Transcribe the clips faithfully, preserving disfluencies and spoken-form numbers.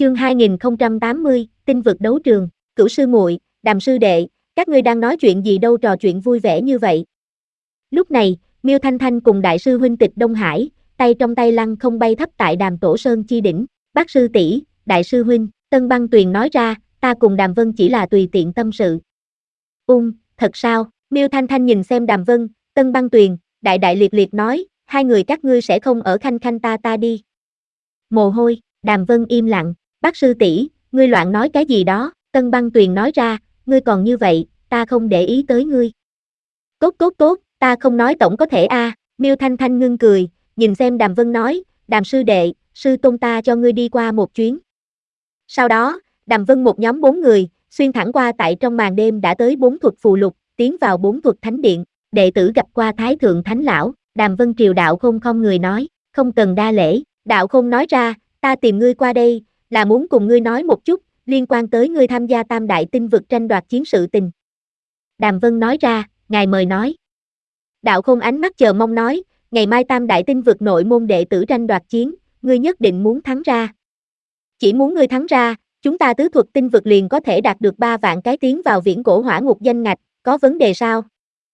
Chương hai nghìn không trăm tám mươi, tinh vực đấu trường. Cửu sư muội, Đàm sư đệ, các ngươi đang nói chuyện gì đâu trò chuyện vui vẻ như vậy. Lúc này, Miêu Thanh Thanh cùng đại sư huynh Tịch Đông Hải, tay trong tay lăng không bay thấp tại Đàm Tổ Sơn chi đỉnh. Bác sư tỷ, đại sư huynh, Tân Băng Tuyền nói ra, ta cùng Đàm Vân chỉ là tùy tiện tâm sự. Ung, thật sao? Miêu Thanh Thanh nhìn xem Đàm Vân, Tân Băng Tuyền, đại đại liệt liệt nói, hai người các ngươi sẽ không ở khanh khanh ta ta đi. Mồ hôi, Đàm Vân im lặng, bác sư tỷ, ngươi loạn nói cái gì đó, Tân Băng Tuyền nói ra, ngươi còn như vậy, ta không để ý tới ngươi. Tốt tốt tốt, ta không nói tổng có thể a. À. Miêu Thanh Thanh ngưng cười, nhìn xem Đàm Vân nói, Đàm sư đệ, sư tôn ta cho ngươi đi qua một chuyến. Sau đó, Đàm Vân một nhóm bốn người, xuyên thẳng qua tại trong màn đêm đã tới bốn thuật phù lục, tiến vào bốn thuật thánh điện, đệ tử gặp qua Thái Thượng Thánh Lão, Đàm Vân triều Đạo Khôn không người nói, không cần đa lễ, Đạo Khôn nói ra, ta tìm ngươi qua đây, là muốn cùng ngươi nói một chút, liên quan tới ngươi tham gia tam đại tinh vực tranh đoạt chiến sự tình. Đàm Vân nói ra, ngài mời nói. Đạo Khôn ánh mắt chờ mong nói, ngày mai tam đại tinh vực nội môn đệ tử tranh đoạt chiến, ngươi nhất định muốn thắng ra. Chỉ muốn ngươi thắng ra, chúng ta tứ thuật tinh vực liền có thể đạt được ba vạn cái tiến vào viễn cổ hỏa ngục danh ngạch, có vấn đề sao?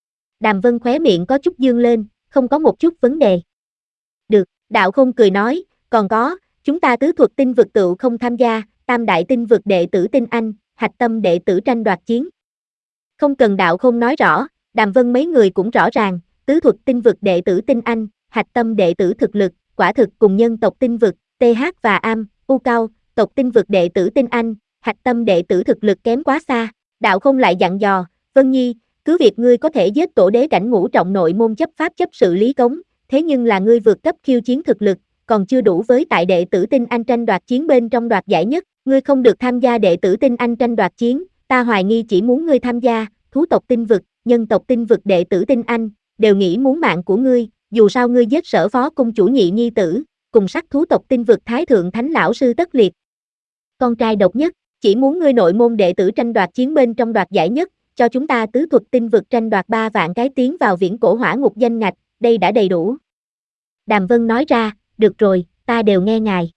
Đàm Vân khóe miệng có chút dương lên, không có một chút vấn đề. Được, Đạo Khôn cười nói, còn có, chúng ta tứ thuật tinh vực tựu không tham gia, tam đại tinh vực đệ tử tinh anh, hạch tâm đệ tử tranh đoạt chiến. Không cần Đạo Khôn nói rõ, Đàm Vân mấy người cũng rõ ràng, tứ thuật tinh vực đệ tử tinh anh, hạch tâm đệ tử thực lực, quả thực cùng nhân tộc tinh vực, tê hát và Am, U Cao, tộc tinh vực đệ tử tinh anh, hạch tâm đệ tử thực lực kém quá xa. Đạo Khôn lại dặn dò, Vân Nhi, cứ việc ngươi có thể giết tổ đế cảnh ngũ trọng nội môn chấp pháp chấp sự lý cống, thế nhưng là ngươi vượt cấp khiêu chiến thực lực, còn chưa đủ với tại đệ tử tinh anh tranh đoạt chiến bên trong đoạt giải nhất, ngươi không được tham gia đệ tử tinh anh tranh đoạt chiến, ta hoài nghi chỉ muốn ngươi tham gia, thú tộc tinh vực, nhân tộc tinh vực đệ tử tinh anh, đều nghĩ muốn mạng của ngươi, dù sao ngươi giết sở phó cung chủ nhị nhi tử, cùng sắc thú tộc tinh vực Thái Thượng Thánh Lão sư Tất Liệt. Con trai độc nhất, chỉ muốn ngươi nội môn đệ tử tranh đoạt chiến bên trong đoạt giải nhất, cho chúng ta tứ thuật tinh vực tranh đoạt ba vạn cái tiến vào viễn cổ hỏa ngục danh ngạch, đây đã đầy đủ. Đàm Vân nói ra, được rồi, ta đều nghe ngài.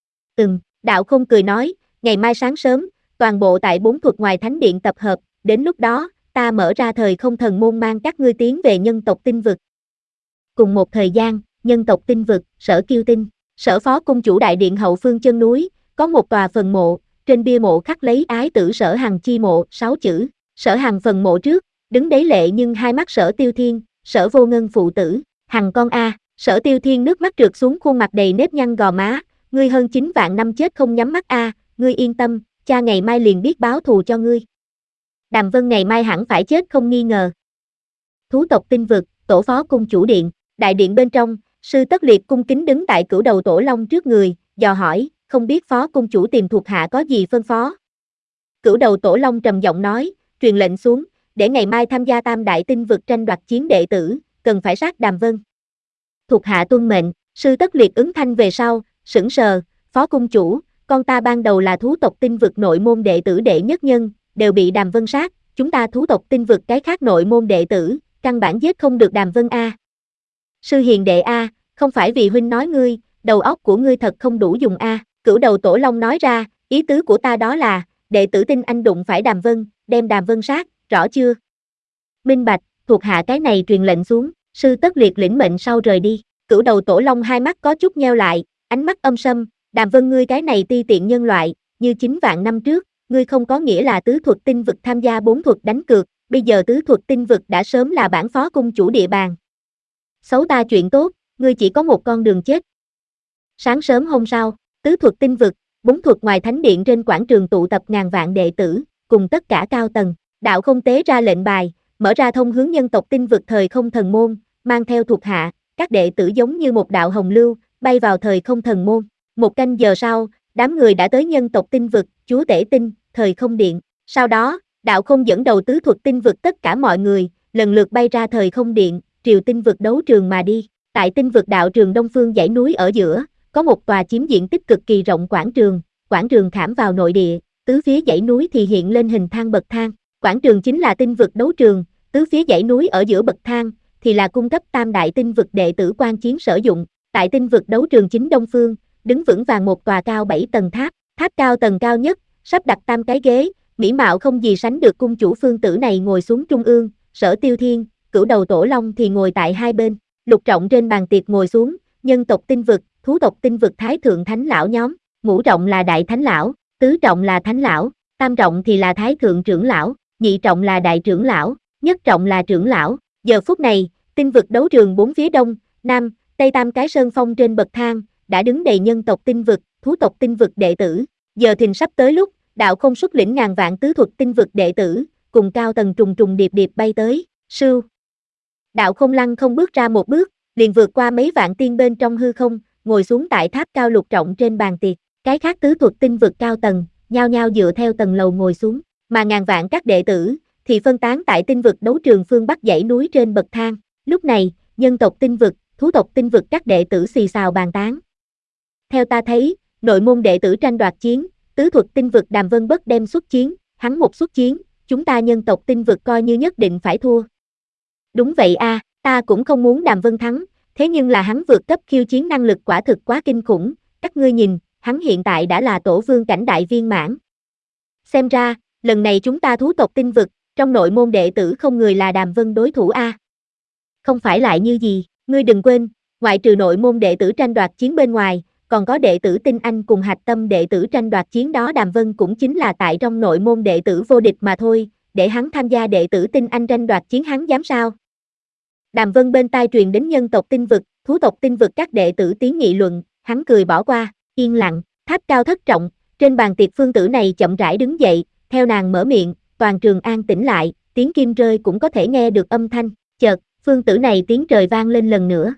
Ừm, Đạo Khôn cười nói, ngày mai sáng sớm, toàn bộ tại bốn thuật ngoài thánh điện tập hợp, đến lúc đó, ta mở ra thời không thần môn mang các ngươi tiến về nhân tộc tinh vực. Cùng một thời gian, nhân tộc tinh vực, Sở Kiêu Tinh, Sở Phó Cung chủ đại điện hậu phương chân núi, có một tòa phần mộ, trên bia mộ khắc lấy ái tử Sở Hằng chi mộ, sáu chữ, Sở Hằng phần mộ trước, đứng đáy lệ nhưng hai mắt Sở Tiêu Thiên, Sở Vô Ngân phụ tử, Hằng con a. Sở Tiêu Thiên nước mắt trượt xuống khuôn mặt đầy nếp nhăn gò má, ngươi hơn chín vạn năm chết không nhắm mắt a, ngươi yên tâm, cha ngày mai liền biết báo thù cho ngươi. Đàm Vân ngày mai hẳn phải chết không nghi ngờ. Thú tộc tinh vực, tổ phó cung chủ điện, đại điện bên trong, sư Tất Liệt cung kính đứng tại cửu đầu tổ long trước người, dò hỏi, không biết phó cung chủ tìm thuộc hạ có gì phân phó. Cửu đầu tổ long trầm giọng nói, truyền lệnh xuống, để ngày mai tham gia tam đại tinh vực tranh đoạt chiến đệ tử, cần phải sát Đàm Vân. Thuộc hạ tuân mệnh, sư Tất Liệt ứng thanh về sau, sững sờ, phó cung chủ, con ta ban đầu là thú tộc tinh vực nội môn đệ tử đệ nhất nhân, đều bị Đàm Vân sát, chúng ta thú tộc tinh vực cái khác nội môn đệ tử, căn bản giết không được Đàm Vân a. Sư hiền đệ a, không phải vì huynh nói ngươi, đầu óc của ngươi thật không đủ dùng a. Cửu đầu tổ long nói ra, ý tứ của ta đó là, đệ tử tinh anh đụng phải Đàm Vân, đem Đàm Vân sát, rõ chưa? Minh bạch, thuộc hạ cái này truyền lệnh xuống, sư Tất Liệt lĩnh mệnh sau rời đi. Cửu đầu tổ long hai mắt có chút nheo lại, ánh mắt âm sâm, Đàm Vân ngươi cái này ti tiện nhân loại, như chín vạn năm trước, ngươi không có nghĩa là tứ thuật tinh vực tham gia bốn thuật đánh cược, bây giờ tứ thuật tinh vực đã sớm là bản phó cung chủ địa bàn. Xấu ta chuyện tốt, ngươi chỉ có một con đường chết. Sáng sớm hôm sau, tứ thuật tinh vực, bốn thuật ngoài thánh điện trên quảng trường tụ tập ngàn vạn đệ tử, cùng tất cả cao tầng, Đạo Khôn tế ra lệnh bài, mở ra thông hướng nhân tộc tinh vực thời không thần môn, mang theo thuộc hạ, các đệ tử giống như một đạo hồng lưu, bay vào thời không thần môn. Một canh giờ sau, đám người đã tới nhân tộc tinh vực, chúa tể tinh, thời không điện. Sau đó, Đạo Khôn dẫn đầu tứ thuật tinh vực tất cả mọi người, lần lượt bay ra thời không điện, triều tinh vực đấu trường mà đi. Tại tinh vực đạo trường đông phương dãy núi ở giữa, có một tòa chiếm diện tích cực kỳ rộng quảng trường, quảng trường khảm vào nội địa, tứ phía dãy núi thì hiện lên hình thang bậc thang. Quảng trường chính là tinh vực đấu trường, tứ phía dãy núi ở giữa bậc thang thì là cung cấp tam đại tinh vực đệ tử quan chiến sử dụng. Tại tinh vực đấu trường chính đông phương, đứng vững vàng một tòa cao bảy tầng tháp, Tháp cao tầng cao nhất, sắp đặt tam cái ghế, mỹ mạo không gì sánh được cung chủ Phương Tử này ngồi xuống trung ương, Sở Tiêu Thiên, Cửu Đầu Tổ Long thì ngồi tại hai bên, Lục Trọng trên bàn tiệc ngồi xuống, nhân tộc tinh vực, thú tộc tinh vực Thái Thượng Thánh Lão nhóm, Ngũ Trọng là Đại Thánh Lão, Tứ Trọng là Thánh Lão, Tam Trọng thì là Thái Thượng Trưởng Lão, Nhị Trọng là Đại Trưởng Lão, Nhất Trọng là Trưởng Lão. Giờ phút này, tinh vực đấu trường bốn phía đông, nam, tây tam cái sơn phong trên bậc thang, đã đứng đầy nhân tộc tinh vực, thú tộc tinh vực đệ tử. Giờ thìn sắp tới lúc, đạo không xuất lĩnh ngàn vạn tứ thuật tinh vực đệ tử, cùng cao tầng trùng trùng điệp điệp bay tới, sưu. Đạo không lăng không bước ra một bước, liền vượt qua mấy vạn tiên bên trong hư không, ngồi xuống tại tháp cao Lục Trọng trên bàn tiệc. Cái khác tứ thuật tinh vực cao tầng, nhao nhao dựa theo tầng lầu ngồi xuống, mà ngàn vạn các đệ tử thì phân tán tại tinh vực đấu trường phương Bắc dãy núi trên bậc thang. Lúc này, nhân tộc tinh vực, thú tộc tinh vực các đệ tử xì xào bàn tán. Theo ta thấy, nội môn đệ tử tranh đoạt chiến, tứ thuật tinh vực Đàm Vân Bất đem xuất chiến, hắn một xuất chiến, chúng ta nhân tộc tinh vực coi như nhất định phải thua. Đúng vậy a, à, ta cũng không muốn Đàm Vân thắng, thế nhưng là hắn vượt cấp khiêu chiến năng lực quả thực quá kinh khủng, các ngươi nhìn, hắn hiện tại đã là tổ vương cảnh đại viên mãn. Xem ra, lần này chúng ta thú tộc tinh vực, trong nội môn đệ tử không người là Đàm Vân đối thủ a. À. Không phải lại như gì, ngươi đừng quên, ngoại trừ nội môn đệ tử tranh đoạt chiến bên ngoài, còn có đệ tử tinh anh cùng hạch tâm đệ tử tranh đoạt chiến đó. Đàm Vân cũng chính là tại trong nội môn đệ tử vô địch mà thôi, để hắn tham gia đệ tử tinh anh tranh đoạt chiến hắn dám sao? Đàm Vân bên tai truyền đến nhân tộc tinh vực, thú tộc tinh vực các đệ tử tiếng nghị luận, hắn cười bỏ qua, yên lặng, tháp cao thất trọng, trên bàn tiệc Phương Tử này chậm rãi đứng dậy, theo nàng mở miệng, toàn trường an tĩnh lại, tiếng kim rơi cũng có thể nghe được âm thanh, chợt, Phương Tử này tiếng trời vang lên lần nữa.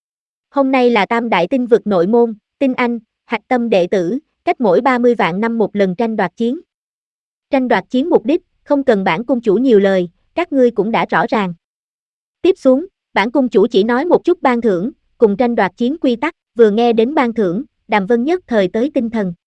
Hôm nay là tam đại tinh vực nội môn, tinh anh, hạch tâm đệ tử, cách mỗi ba mươi vạn năm một lần tranh đoạt chiến. Tranh đoạt chiến mục đích, không cần bản cung chủ nhiều lời, các ngươi cũng đã rõ ràng. Tiếp xuống, bản cung chủ chỉ nói một chút ban thưởng, cùng tranh đoạt chiến quy tắc, vừa nghe đến ban thưởng, Đàm Vân nhất thời tới tinh thần,